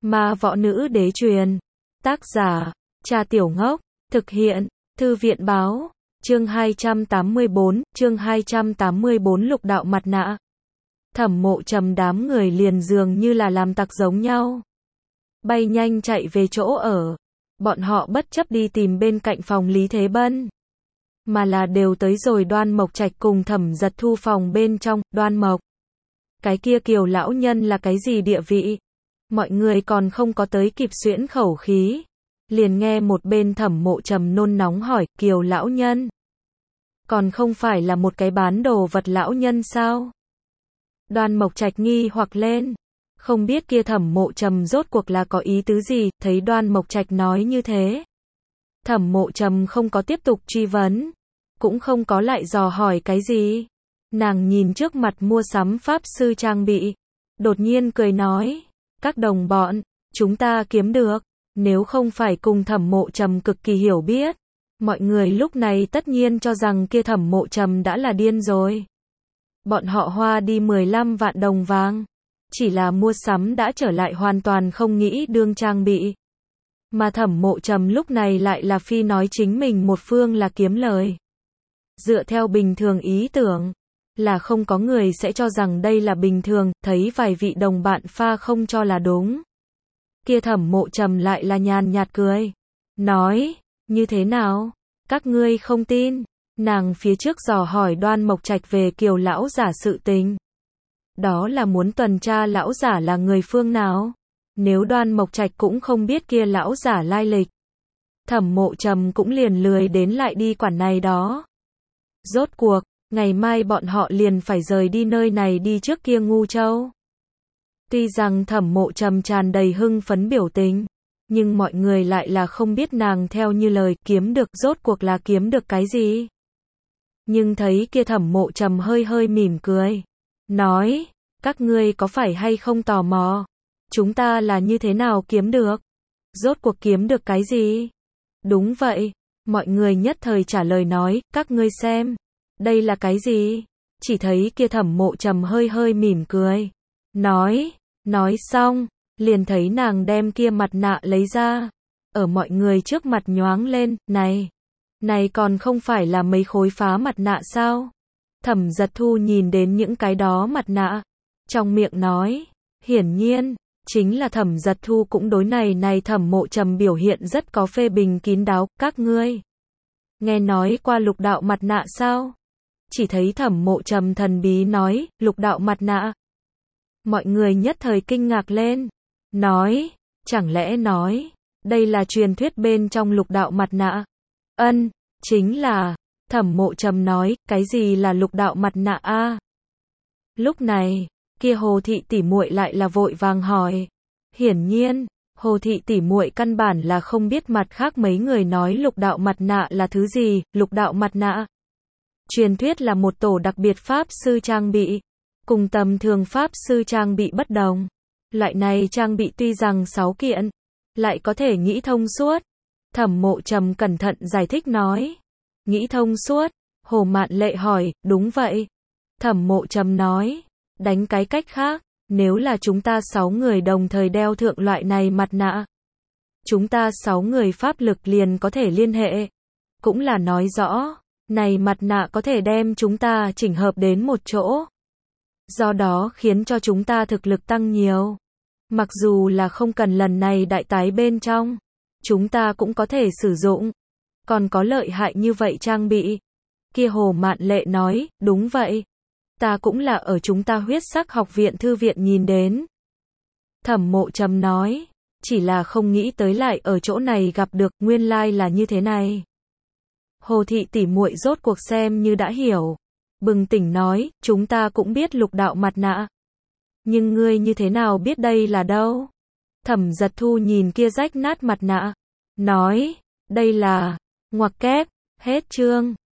Ma võ nữ đế truyền. Tác giả, Trà Tiểu Ngốc. Thực hiện, Thư viện báo. Chương 284, lục đạo mặt nạ. Thẩm Mộ Trầm đám người liền dường như là làm tặc giống nhau. Bay nhanh chạy về chỗ ở. Bọn họ bất chấp đi tìm bên cạnh phòng Lý Thế Bân, mà là đều tới rồi Đoan Mộc Trạch cùng Thẩm Giật Thu phòng bên trong. Đoan Mộc, cái kia Kiều lão nhân là cái gì địa vị? Mọi người còn không có tới kịp xuyễn khẩu khí, liền nghe một bên Thẩm Mộ Trầm nôn nóng hỏi, Kiều lão nhân, còn không phải là một cái bán đồ vật lão nhân sao? Đoan Mộc Trạch nghi hoặc lên, không biết kia Thẩm Mộ Trầm rốt cuộc là có ý tứ gì. Thấy Đoan Mộc Trạch nói như thế, Thẩm Mộ Trầm không có tiếp tục truy vấn, cũng không có lại dò hỏi cái gì. Nàng nhìn trước mặt mua sắm pháp sư trang bị, đột nhiên cười nói, các đồng bọn, chúng ta kiếm được. Nếu không phải cùng Thẩm Mộ Trầm cực kỳ hiểu biết, mọi người lúc này tất nhiên cho rằng kia Thẩm Mộ Trầm đã là điên rồi. Bọn họ hoa đi 15 vạn đồng vàng, chỉ là mua sắm đã trở lại hoàn toàn không nghĩ đương trang bị. Mà Thẩm Mộ Trầm lúc này lại là phi nói chính mình một phương là kiếm lời. Dựa theo bình thường ý tưởng, là không có người sẽ cho rằng đây là bình thường. Thấy vài vị đồng bạn pha không cho là đúng, kia Thẩm Mộ Trầm lại là nhàn nhạt cười, nói, như thế nào, các ngươi không tin? Nàng phía trước dò hỏi Đoan Mộc Trạch về Kiều lão giả sự tình, đó là muốn tuần tra lão giả là người phương nào. Nếu Đoan Mộc Trạch cũng không biết kia lão giả lai lịch, Thẩm Mộ Trầm cũng liền lười đến lại đi quản này đó. Rốt cuộc, ngày mai bọn họ liền phải rời đi nơi này đi trước kia Ngu Châu. Tuy rằng Thẩm Mộ Trầm tràn đầy hưng phấn biểu tình, nhưng mọi người lại là không biết nàng theo như lời kiếm được rốt cuộc là kiếm được cái gì. Nhưng thấy kia Thẩm Mộ Trầm hơi hơi mỉm cười, nói, các ngươi có phải hay không tò mò, chúng ta là như thế nào kiếm được? Rốt cuộc kiếm được cái gì? Đúng vậy, mọi người nhất thời trả lời nói, các ngươi xem, đây là cái gì? Chỉ thấy kia Thẩm Mộ Trầm hơi hơi mỉm cười, nói xong, liền thấy nàng đem kia mặt nạ lấy ra, ở mọi người trước mặt nhoáng lên, này còn không phải là mấy khối phá mặt nạ sao? Thẩm Giật Thu nhìn đến những cái đó mặt nạ, trong miệng nói, hiển nhiên, chính là Thẩm Giật Thu cũng đối này Thẩm Mộ Trầm biểu hiện rất có phê bình kín đáo. Các ngươi nghe nói qua lục đạo mặt nạ sao? Chỉ thấy Thẩm Mộ Trầm thần bí nói, lục đạo mặt nạ. Mọi người nhất thời kinh ngạc lên, nói, chẳng lẽ nói, đây là truyền thuyết bên trong lục đạo mặt nạ? Ân, chính là. Thẩm Mộ Trầm nói, cái gì là lục đạo mặt nạ a? Lúc này, kia Hồ thị tỷ muội lại là vội vàng hỏi. Hiển nhiên, Hồ thị tỷ muội căn bản là không biết mặt khác mấy người nói lục đạo mặt nạ là thứ gì. Lục đạo mặt nạ, truyền thuyết là một tổ đặc biệt pháp sư trang bị, cùng tầm thường pháp sư trang bị bất đồng. Loại này trang bị tuy rằng 6 kiện, lại có thể nghĩ thông suốt. Thẩm Mộ Trầm cẩn thận giải thích nói, nghĩ thông suốt? Hồ Mạn Lệ hỏi, đúng vậy. Thẩm Mộ Trầm nói, đánh cái cách khác, nếu là chúng ta 6 người đồng thời đeo thượng loại này mặt nạ, chúng ta 6 người pháp lực liền có thể liên hệ. Cũng là nói rõ, này mặt nạ có thể đem chúng ta chỉnh hợp đến một chỗ, do đó khiến cho chúng ta thực lực tăng nhiều. Mặc dù là không cần lần này đại tái bên trong, chúng ta cũng có thể sử dụng. Còn có lợi hại như vậy trang bị? Kia Hồ Mạn Lệ nói, đúng vậy. Ta cũng là ở chúng ta Huyết Sắc Học viện thư viện nhìn đến. Thẩm Mộ Trầm nói, chỉ là không nghĩ tới lại ở chỗ này gặp được, nguyên lai là như thế này. Hồ thị tỷ muội rốt cuộc xem như đã hiểu, bừng tỉnh nói, chúng ta cũng biết lục đạo mặt nạ. Nhưng ngươi như thế nào biết đây là đâu? Thẩm Giật Thu nhìn kia rách nát mặt nạ, nói, đây là, ngoặc kép, hết chương.